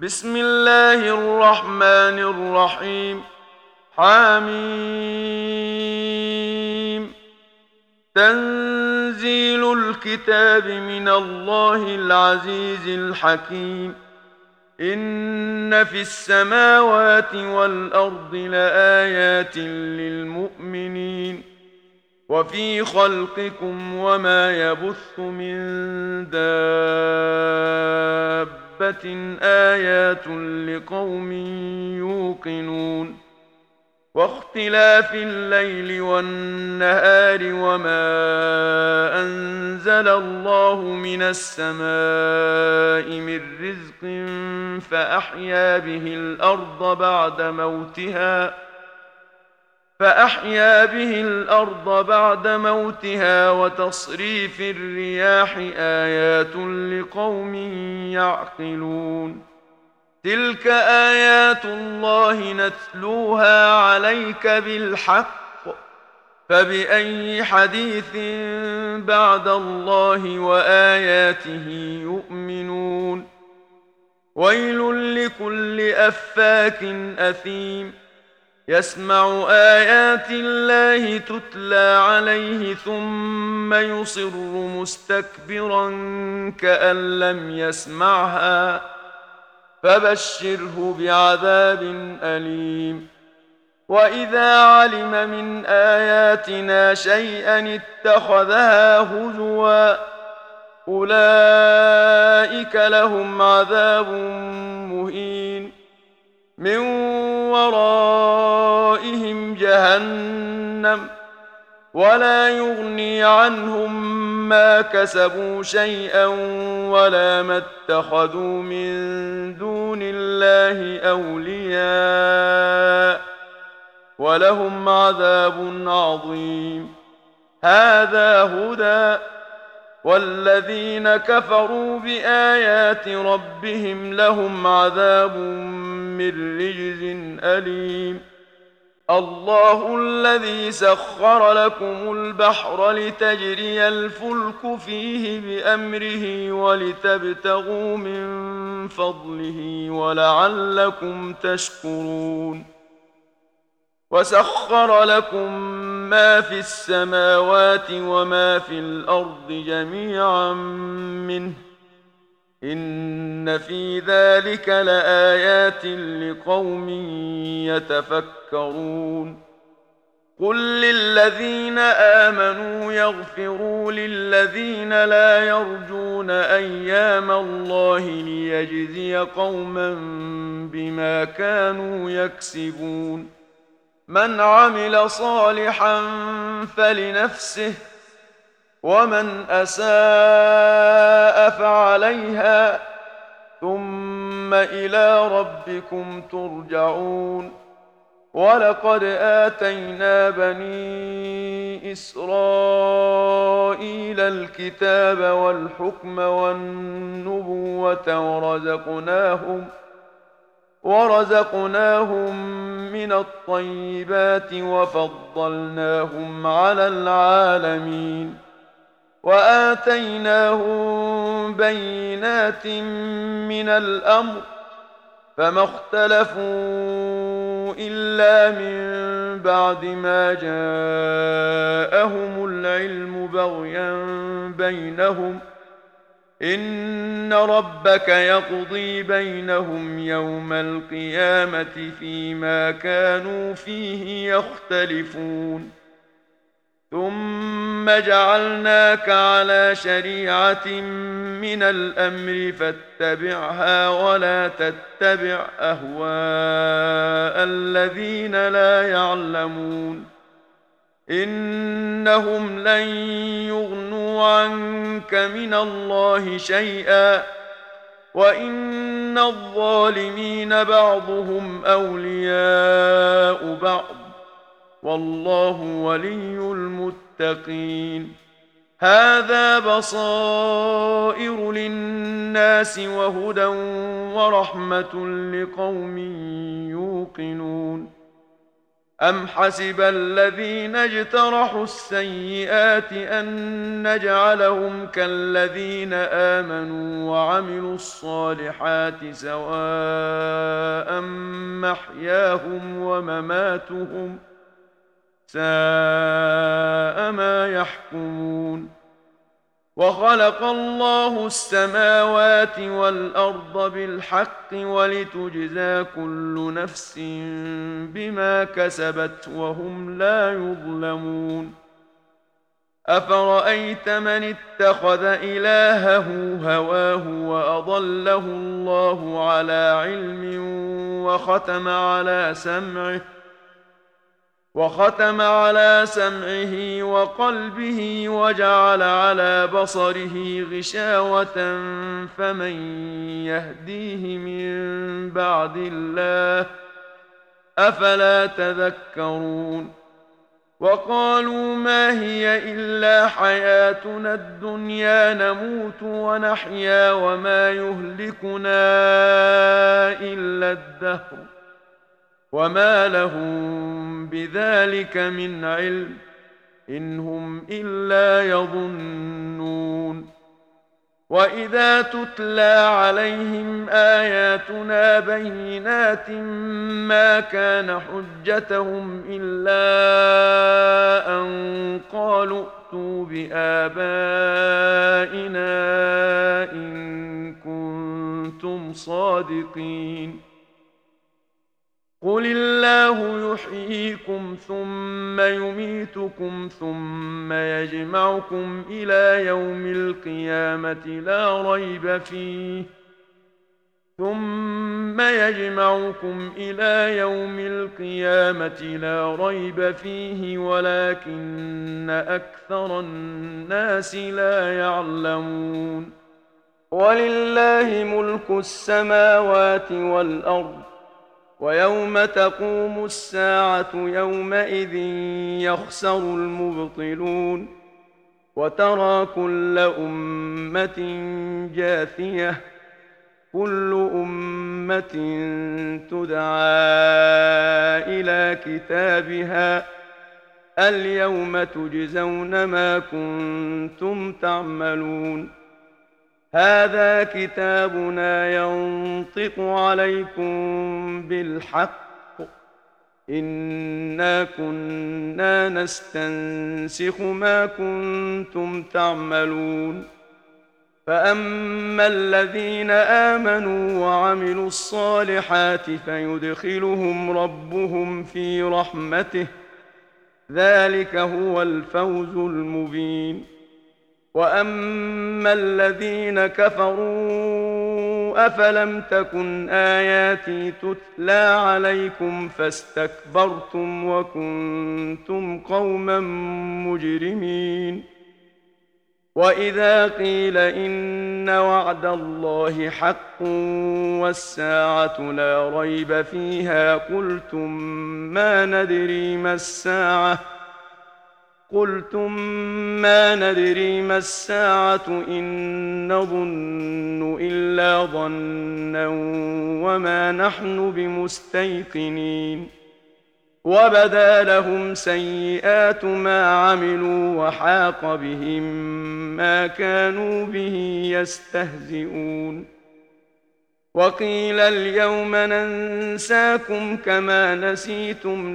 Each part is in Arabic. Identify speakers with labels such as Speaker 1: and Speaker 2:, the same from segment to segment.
Speaker 1: بسم الله الرحمن الرحيم. حميم. تنزيل الكتاب من الله العزيز الحكيم. إن في السماوات والأرض لآيات للمؤمنين وفي خلقكم وما يبث من دابة آيات لقوم يوقنون واختلاف الليل والنهار وما أنزل الله من السماء من رزق فأحيا به الأرض بعد موتها وتصريف الرياح آيات لقوم يعقلون. تلك آيات الله نتلوها عليك بالحق، فبأي حديث بعد الله وآياته يؤمنون. ويل لكل أفاك أثيم يسمع آيات الله تتلى عليه ثم يصر مستكبرا كأن لم يسمعها، فبشره بعذاب أليم. وإذا علم من آياتنا شيئا اتخذها هزوا، أولئك لهم عذاب مهين من ورائهم جهنم ولا يغني عنهم ما كسبوا شيئا ولا ما اتخذوا من دون الله أولياء ولهم عذاب عظيم. هذا هدى، والذين كفروا بآيات ربهم لهم عذاب من رجز أليم. الله الذي سخر لكم البحر لتجري الفلك فيه بأمره ولتبتغوا من فضله ولعلكم تشكرون. وسخر لكم ما في السماوات وما في الأرض جميعا منه، إن في ذلك لآيات لقوم يتفكرون. قل للذين آمنوا يغفروا للذين لا يرجون أيام الله ليجزي قوما بما كانوا يكسبون. من عمل صالحا فلنفسه ومن أساء فعليها ثم إلى ربكم ترجعون. ولقد آتينا بني إسرائيل الكتاب والحكم والنبوة ورزقناهم من الطيبات وفضلناهم على العالمين، وآتيناهم بينات من الأمر، فما اختلفوا إلا من بعد ما جاءهم العلم بغيا بينهم. إن ربك يقضي بينهم يوم القيامة فيما كانوا فيه يختلفون. ثم جعلناك على شريعة من الأمر فاتبعها ولا تتبع أهواء الذين لا يعلمون، إنهم لن يغنوا عنك من الله شيئا وإن الظالمين بعضهم أولياء بعض والله ولي المتقين. هذا بصائر للناس وهدى ورحمة لقوم يوقنون. أم حسب الذين اجترحوا السيئات أن نجعلهم كالذين آمنوا وعملوا الصالحات سواء محياهم ومماتهم ساء ما يحكمون. وخلق الله السماوات والأرض بالحق ولتجزى كل نفس بما كسبت وهم لا يظلمون. أفرأيت من اتخذ إلهه هواه وأضله الله على علم وختم على سمعه وقلبه وجعل على بصره غشاوة فمن يهديه من بعد الله أفلا تذكرون. وقالوا ما هي إلا حياتنا الدنيا نموت ونحيا وما يهلكنا إلا الدهر وما لهم بذلك من علم إن هم إلا يظنون. وإذا تتلى عليهم آياتنا بينات ما كان حجتهم إلا أن قالوا ائتوا بآبائنا إن كنتم صادقين. قل الله يحييكم ثم يميتكم ثم يجمعكم إلى يوم القيامة لا ريب فيه ولكن أكثر الناس لا يعلمون. ولله ملك السماوات والأرض ويوم تقوم الساعة يومئذ يخسر المبطلون. وترى كل أمة جاثية كل أمة تدعى إلى كتابها اليوم تجزون ما كنتم تعملون. هذا كتابنا ينطق عليكم بالحق إنا كنا نستنسخ ما كنتم تعملون. فأما الذين آمنوا وعملوا الصالحات فيدخلهم ربهم في رحمته ذلك هو الفوز المبين. وأما الذين كفروا أفلم تكن آياتي تتلى عليكم فاستكبرتم وكنتم قوما مجرمين. وإذا قيل إن وعد الله حق والساعة لا ريب فيها قلتم ما ندري ما الساعة إن نظن إلا ظنا وما نحن بمستيقنين. وبدا لهم سيئات ما عملوا وحاق بهم ما كانوا به يستهزئون. وقيل اليوم ننساكم كما نسيتم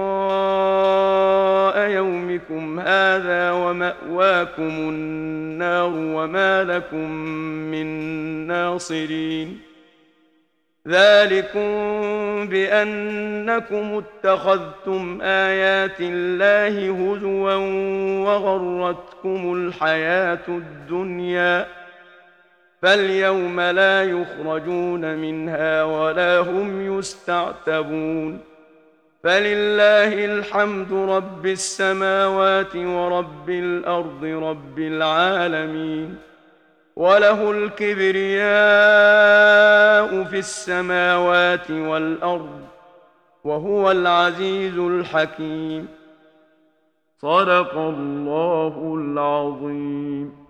Speaker 1: لقاء يومكم هذا ومأواكم النار وما لكم من ناصرين. ذلكم بأنكم اتخذتم آيات الله هزوا وغرتكم الحياة الدنيا فاليوم لا يخرجون منها ولا هم يستعتبون. فلله الحمد رب السماوات ورب الأرض رب العالمين. وله الكبرياء في السماوات والأرض وهو العزيز الحكيم. صدق الله العظيم.